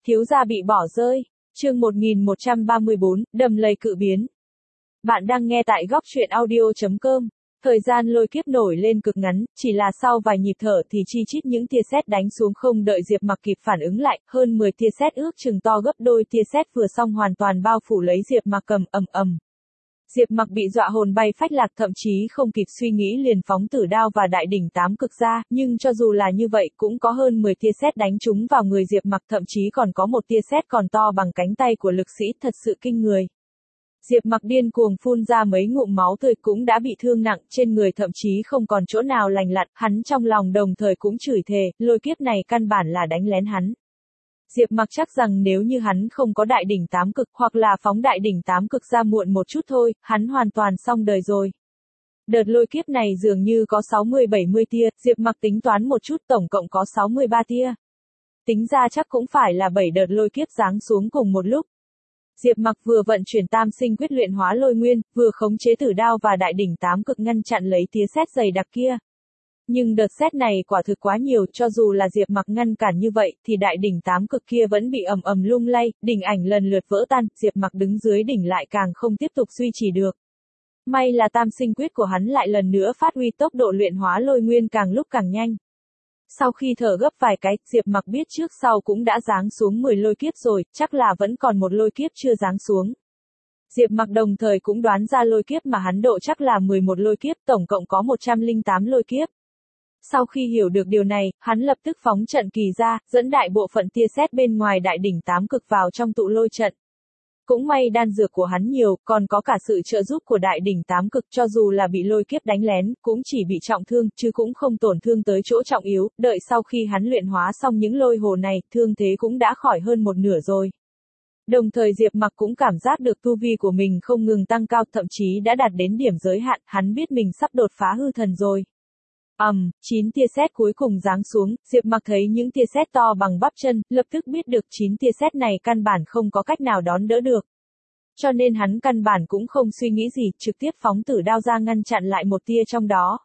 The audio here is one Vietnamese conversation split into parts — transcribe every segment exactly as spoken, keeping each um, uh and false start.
Thiếu gia bị bỏ rơi. Chương một nghìn một trăm ba mươi bốn, đầm lầy cự biến. Bạn đang nghe tại góc truyện audio chấm com. Thời gian lôi kiếp nổi lên cực ngắn, chỉ là sau vài nhịp thở thì chi chít những tia sét đánh xuống, không đợi Diệp Mặc kịp phản ứng lại, hơn mười tia sét ước chừng to gấp đôi tia sét vừa xong hoàn toàn bao phủ lấy Diệp Mặc cầm ầm ầm. Diệp Mặc bị dọa hồn bay phách lạc, thậm chí không kịp suy nghĩ liền phóng tử đao và đại đỉnh tám cực ra, nhưng cho dù là như vậy cũng có hơn mười tia sét đánh trúng vào người Diệp Mặc, thậm chí còn có một tia sét còn to bằng cánh tay của lực sĩ, thật sự kinh người. Diệp Mặc điên cuồng phun ra mấy ngụm máu tươi, cũng đã bị thương nặng, trên người thậm chí không còn chỗ nào lành lặn, hắn trong lòng đồng thời cũng chửi thề, lôi kiếp này căn bản là đánh lén hắn. Diệp Mặc chắc rằng nếu như hắn không có đại đỉnh tám cực, hoặc là phóng đại đỉnh tám cực ra muộn một chút thôi, hắn hoàn toàn xong đời rồi. Đợt lôi kiếp này dường như có sáu mươi bảy mươi tia, Diệp Mặc tính toán một chút, tổng cộng có sáu mươi ba tia. Tính ra chắc cũng phải là bảy đợt lôi kiếp giáng xuống cùng một lúc. Diệp Mặc vừa vận chuyển tam sinh quyết luyện hóa lôi nguyên, vừa khống chế tử đao và đại đỉnh tám cực ngăn chặn lấy tia sét dày đặc kia. Nhưng đợt sét này quả thực quá nhiều, cho dù là Diệp Mặc ngăn cản như vậy, thì đại đỉnh tám cực kia vẫn bị ầm ầm lung lay, đỉnh ảnh lần lượt vỡ tan, Diệp Mặc đứng dưới đỉnh lại càng không tiếp tục duy trì được. May là tam sinh quyết của hắn lại lần nữa phát huy, tốc độ luyện hóa lôi nguyên càng lúc càng nhanh. Sau khi thở gấp vài cái, Diệp Mặc biết trước sau cũng đã giáng xuống mười lôi kiếp rồi, chắc là vẫn còn một lôi kiếp chưa giáng xuống. Diệp Mặc đồng thời cũng đoán ra lôi kiếp mà hắn độ chắc là mười một lôi kiếp, tổng cộng có một trăm lẻ tám lôi kiếp. Sau khi hiểu được điều này, hắn lập tức phóng trận kỳ ra, dẫn đại bộ phận tia sét bên ngoài đại đỉnh tám cực vào trong tụ lôi trận. Cũng may đan dược của hắn nhiều, còn có cả sự trợ giúp của đại đỉnh tám cực, cho dù là bị lôi kiếp đánh lén, cũng chỉ bị trọng thương, chứ cũng không tổn thương tới chỗ trọng yếu, đợi sau khi hắn luyện hóa xong những lôi hồ này, thương thế cũng đã khỏi hơn một nửa rồi. Đồng thời Diệp Mặc cũng cảm giác được tu vi của mình không ngừng tăng cao, thậm chí đã đạt đến điểm giới hạn, hắn biết mình sắp đột phá hư thần rồi. ầm, um, chín tia sét cuối cùng giáng xuống, Diệp Mặc thấy những tia sét to bằng bắp chân, lập tức biết được chín tia sét này căn bản không có cách nào đón đỡ được. Cho nên hắn căn bản cũng không suy nghĩ gì, trực tiếp phóng tử đao ra ngăn chặn lại một tia trong đó.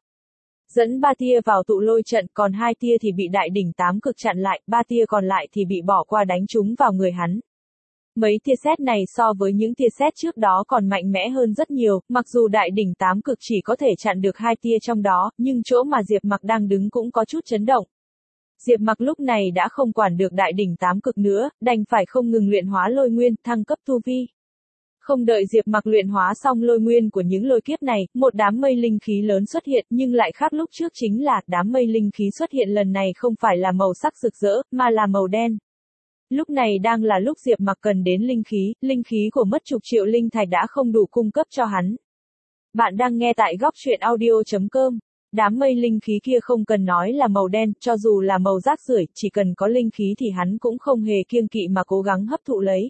Dẫn ba tia vào tụ lôi trận, còn hai tia thì bị đại đỉnh tám cực chặn lại, ba tia còn lại thì bị bỏ qua đánh trúng vào người hắn. Mấy tia sét này so với những tia sét trước đó còn mạnh mẽ hơn rất nhiều, mặc dù đại đỉnh tám cực chỉ có thể chặn được hai tia trong đó, nhưng chỗ mà Diệp Mặc đang đứng cũng có chút chấn động. Diệp Mặc lúc này đã không quản được đại đỉnh tám cực nữa, đành phải không ngừng luyện hóa lôi nguyên, thăng cấp tu vi. Không đợi Diệp Mặc luyện hóa xong lôi nguyên của những lôi kiếp này, một đám mây linh khí lớn xuất hiện, nhưng lại khác lúc trước, chính là đám mây linh khí xuất hiện lần này không phải là màu sắc rực rỡ, mà là màu đen. Lúc này đang là lúc Diệp Mặc cần đến linh khí, linh khí của mất chục triệu linh thạch đã không đủ cung cấp cho hắn. Bạn đang nghe tại góc truyện audio chấm com. Đám mây linh khí kia không cần nói là màu đen, cho dù là màu rác rưởi, chỉ cần có linh khí thì hắn cũng không hề kiêng kỵ mà cố gắng hấp thụ lấy.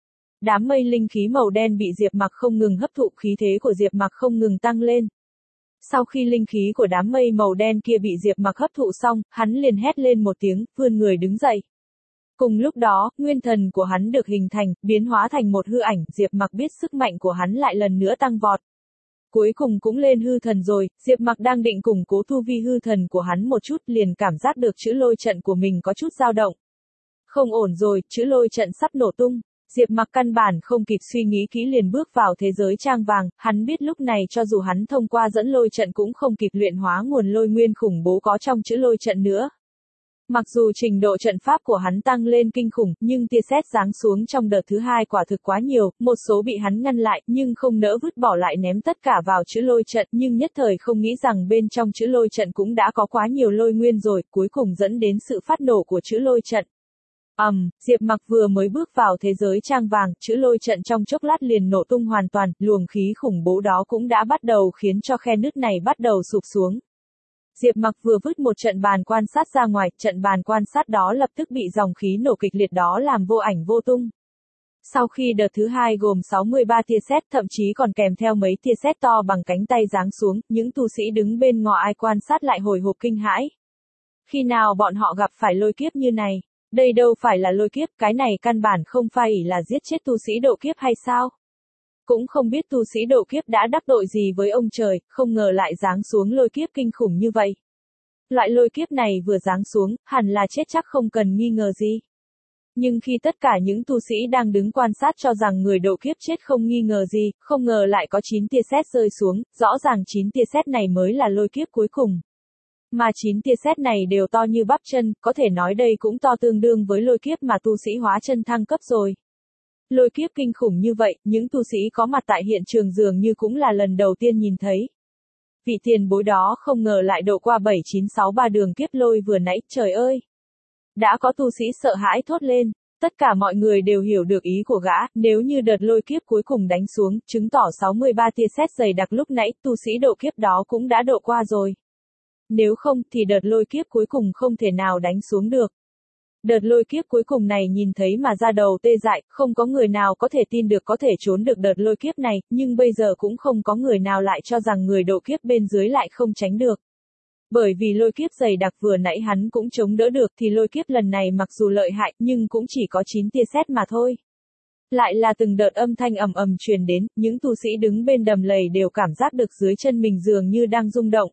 Đám mây linh khí màu đen bị Diệp Mặc không ngừng hấp thụ, khí thế của Diệp Mặc không ngừng tăng lên. Sau khi linh khí của đám mây màu đen kia bị Diệp Mặc hấp thụ xong, hắn liền hét lên một tiếng, vươn người đứng dậy. Cùng lúc đó, nguyên thần của hắn được hình thành, biến hóa thành một hư ảnh, Diệp Mặc biết sức mạnh của hắn lại lần nữa tăng vọt. Cuối cùng cũng lên hư thần rồi, Diệp Mặc đang định củng cố tu vi hư thần của hắn một chút, liền cảm giác được chữ lôi trận của mình có chút dao động. Không ổn rồi, chữ lôi trận sắp nổ tung. Diệp Mặc căn bản không kịp suy nghĩ kỹ liền bước vào thế giới trang vàng, hắn biết lúc này cho dù hắn thông qua dẫn lôi trận cũng không kịp luyện hóa nguồn lôi nguyên khủng bố có trong chữ lôi trận nữa. Mặc dù trình độ trận pháp của hắn tăng lên kinh khủng, nhưng tia sét giáng xuống trong đợt thứ hai quả thực quá nhiều, một số bị hắn ngăn lại, nhưng không nỡ vứt bỏ lại ném tất cả vào chữ lôi trận, nhưng nhất thời không nghĩ rằng bên trong chữ lôi trận cũng đã có quá nhiều lôi nguyên rồi, cuối cùng dẫn đến sự phát nổ của chữ lôi trận. ầm, um, Diệp Mặc vừa mới bước vào thế giới trang vàng, chữ lôi trận trong chốc lát liền nổ tung hoàn toàn, luồng khí khủng bố đó cũng đã bắt đầu khiến cho khe nứt này bắt đầu sụp xuống. Diệp Mặc vừa vứt một trận bàn quan sát ra ngoài, trận bàn quan sát đó lập tức bị dòng khí nổ kịch liệt đó làm vô ảnh vô tung. Sau khi đợt thứ hai gồm sáu mươi ba tia sét, thậm chí còn kèm theo mấy tia sét to bằng cánh tay giáng xuống, những tu sĩ đứng bên ngõ ai quan sát lại hồi hộp kinh hãi. Khi nào bọn họ gặp phải lôi kiếp như này? Đây đâu phải là lôi kiếp, cái này căn bản không phải là giết chết tu sĩ độ kiếp hay sao? Cũng không biết tu sĩ độ kiếp đã đắc tội gì với ông trời, không ngờ lại giáng xuống lôi kiếp kinh khủng như vậy. Loại lôi kiếp này vừa giáng xuống, hẳn là chết chắc không cần nghi ngờ gì. Nhưng khi tất cả những tu sĩ đang đứng quan sát cho rằng người độ kiếp chết không nghi ngờ gì, không ngờ lại có chín tia sét rơi xuống, rõ ràng chín tia sét này mới là lôi kiếp cuối cùng. Mà chín tia sét này đều to như bắp chân, có thể nói đây cũng to tương đương với lôi kiếp mà tu sĩ hóa chân thăng cấp rồi. Lôi kiếp kinh khủng như vậy, những tu sĩ có mặt tại hiện trường dường như cũng là lần đầu tiên nhìn thấy. Vị tiền bối đó không ngờ lại độ qua bảy chín sáu ba đường kiếp lôi vừa nãy, trời ơi! Đã có tu sĩ sợ hãi thốt lên, tất cả mọi người đều hiểu được ý của gã, nếu như đợt lôi kiếp cuối cùng đánh xuống, chứng tỏ sáu mươi ba tia sét dày đặc lúc nãy, tu sĩ độ kiếp đó cũng đã độ qua rồi. Nếu không thì đợt lôi kiếp cuối cùng không thể nào đánh xuống được. Đợt lôi kiếp cuối cùng này nhìn thấy mà da đầu tê dại, không có người nào có thể tin được có thể trốn được đợt lôi kiếp này, nhưng bây giờ cũng không có người nào lại cho rằng người độ kiếp bên dưới lại không tránh được. Bởi vì lôi kiếp dày đặc vừa nãy hắn cũng chống đỡ được thì lôi kiếp lần này mặc dù lợi hại nhưng cũng chỉ có chín tia sét mà thôi. Lại là từng đợt âm thanh ầm ầm truyền đến, những tu sĩ đứng bên đầm lầy đều cảm giác được dưới chân mình dường như đang rung động.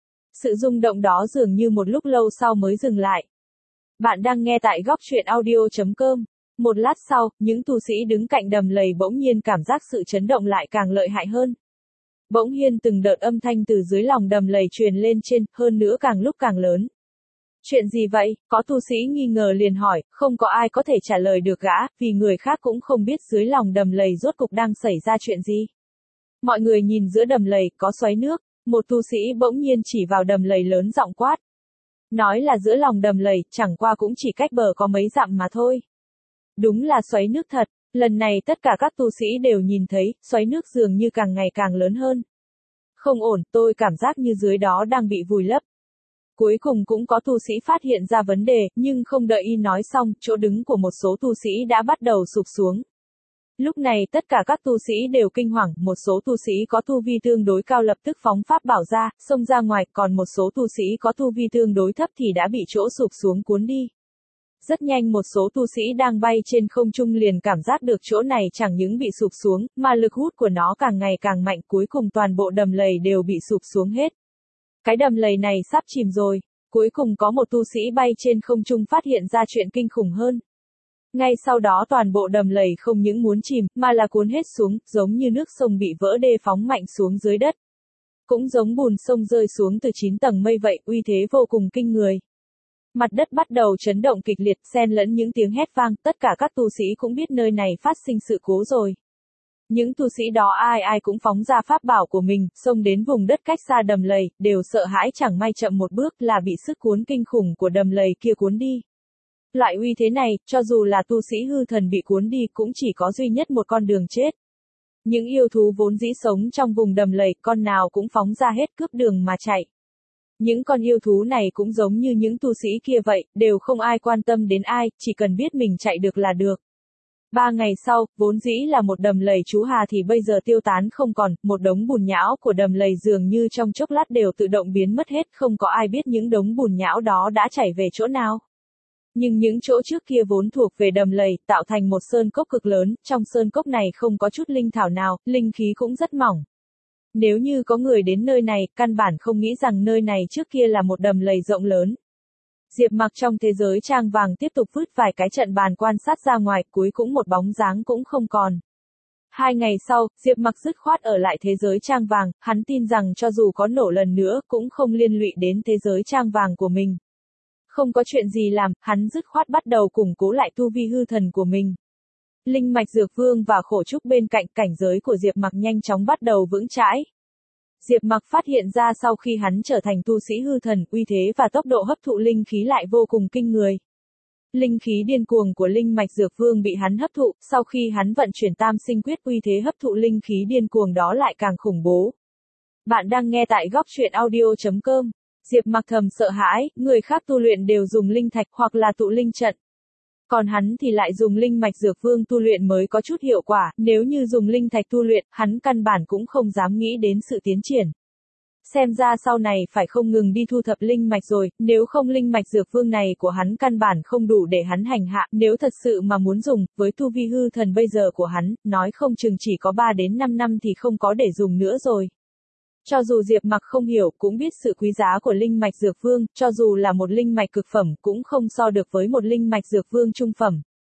Sự rung động đó dường như một lúc lâu sau mới dừng lại. Bạn đang nghe tại góc truyện audio chấm com. Một lát sau, những tu sĩ đứng cạnh đầm lầy bỗng nhiên cảm giác sự chấn động lại càng lợi hại hơn. Bỗng nhiên từng đợt âm thanh từ dưới lòng đầm lầy truyền lên trên, hơn nữa càng lúc càng lớn. Chuyện gì vậy? Có tu sĩ nghi ngờ liền hỏi, không có ai có thể trả lời được gã, vì người khác cũng không biết dưới lòng đầm lầy rốt cục đang xảy ra chuyện gì. Mọi người nhìn giữa đầm lầy, có xoáy nước, một tu sĩ bỗng nhiên chỉ vào đầm lầy lớn giọng quát. Nói là giữa lòng đầm lầy, chẳng qua cũng chỉ cách bờ có mấy dặm mà thôi. Đúng là xoáy nước thật, lần này tất cả các tu sĩ đều nhìn thấy, xoáy nước dường như càng ngày càng lớn hơn. Không ổn, tôi cảm giác như dưới đó đang bị vùi lấp. Cuối cùng cũng có tu sĩ phát hiện ra vấn đề, nhưng không đợi y nói xong, chỗ đứng của một số tu sĩ đã bắt đầu sụp xuống. Lúc này tất cả các tu sĩ đều kinh hoàng, một số tu sĩ có tu vi tương đối cao lập tức phóng pháp bảo ra, xông ra ngoài, còn một số tu sĩ có tu vi tương đối thấp thì đã bị chỗ sụp xuống cuốn đi. Rất nhanh một số tu sĩ đang bay trên không trung liền cảm giác được chỗ này chẳng những bị sụp xuống, mà lực hút của nó càng ngày càng mạnh, cuối cùng toàn bộ đầm lầy đều bị sụp xuống hết. Cái đầm lầy này sắp chìm rồi. Cuối cùng có một tu sĩ bay trên không trung phát hiện ra chuyện kinh khủng hơn. Ngay sau đó toàn bộ đầm lầy không những muốn chìm, mà là cuốn hết xuống, giống như nước sông bị vỡ đê phóng mạnh xuống dưới đất. Cũng giống bùn sông rơi xuống từ chín tầng mây vậy, uy thế vô cùng kinh người. Mặt đất bắt đầu chấn động kịch liệt, xen lẫn những tiếng hét vang, tất cả các tu sĩ cũng biết nơi này phát sinh sự cố rồi. Những tu sĩ đó ai ai cũng phóng ra pháp bảo của mình, xông đến vùng đất cách xa đầm lầy, đều sợ hãi chẳng may chậm một bước là bị sức cuốn kinh khủng của đầm lầy kia cuốn đi. Loại uy thế này, cho dù là tu sĩ hư thần bị cuốn đi cũng chỉ có duy nhất một con đường chết. Những yêu thú vốn dĩ sống trong vùng đầm lầy, con nào cũng phóng ra hết cướp đường mà chạy. Những con yêu thú này cũng giống như những tu sĩ kia vậy, đều không ai quan tâm đến ai, chỉ cần biết mình chạy được là được. Ba ngày sau, vốn dĩ là một đầm lầy chú hà thì bây giờ tiêu tán không còn, một đống bùn nhão của đầm lầy dường như trong chốc lát đều tự động biến mất hết, không có ai biết những đống bùn nhão đó đã chảy về chỗ nào. Nhưng những chỗ trước kia vốn thuộc về đầm lầy, tạo thành một sơn cốc cực lớn, trong sơn cốc này không có chút linh thảo nào, linh khí cũng rất mỏng. Nếu như có người đến nơi này, căn bản không nghĩ rằng nơi này trước kia là một đầm lầy rộng lớn. Diệp Mặc trong thế giới trang vàng tiếp tục vứt vài cái trận bàn quan sát ra ngoài, cuối cũng một bóng dáng cũng không còn. Hai ngày sau, Diệp Mặc dứt khoát ở lại thế giới trang vàng, hắn tin rằng cho dù có nổ lần nữa cũng không liên lụy đến thế giới trang vàng của mình. Không có chuyện gì làm, hắn dứt khoát bắt đầu củng cố lại tu vi hư thần của mình. Linh mạch dược vương và khổ trúc bên cạnh, cảnh giới của Diệp Mặc nhanh chóng bắt đầu vững chãi. Diệp Mặc phát hiện ra sau khi hắn trở thành tu sĩ hư thần, uy thế và tốc độ hấp thụ linh khí lại vô cùng kinh người. Linh khí điên cuồng của linh mạch dược vương bị hắn hấp thụ, sau khi hắn vận chuyển tam sinh quyết, uy thế hấp thụ linh khí điên cuồng đó lại càng khủng bố. Bạn đang nghe tại góc truyện audio chấm com. Diệp Mặc thầm sợ hãi, người khác tu luyện đều dùng linh thạch hoặc là tụ linh trận. Còn hắn thì lại dùng linh mạch dược vương tu luyện mới có chút hiệu quả, nếu như dùng linh thạch tu luyện, hắn căn bản cũng không dám nghĩ đến sự tiến triển. Xem ra sau này phải không ngừng đi thu thập linh mạch rồi, nếu không linh mạch dược vương này của hắn căn bản không đủ để hắn hành hạ, nếu thật sự mà muốn dùng, với tu vi hư thần bây giờ của hắn, nói không chừng chỉ có ba đến năm năm thì không có để dùng nữa rồi. Cho dù Diệp Mặc không hiểu, cũng biết sự quý giá của linh mạch dược vương, cho dù là một linh mạch cực phẩm cũng không so được với một linh mạch dược vương trung phẩm.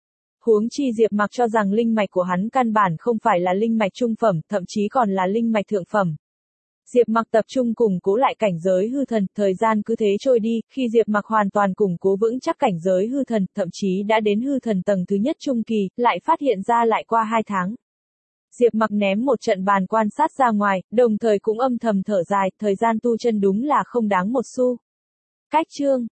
Huống chi Diệp Mặc cho rằng linh mạch của hắn căn bản không phải là linh mạch trung phẩm, thậm chí còn là linh mạch thượng phẩm. Diệp Mặc tập trung củng cố lại cảnh giới hư thần, thời gian cứ thế trôi đi, khi Diệp Mặc hoàn toàn củng cố vững chắc cảnh giới hư thần, thậm chí đã đến hư thần tầng thứ nhất trung kỳ, lại phát hiện ra lại qua hai tháng. Diệp Mặc ném một trận bàn quan sát ra ngoài, đồng thời cũng âm thầm thở dài, thời gian tu chân đúng là không đáng một xu. Cách chương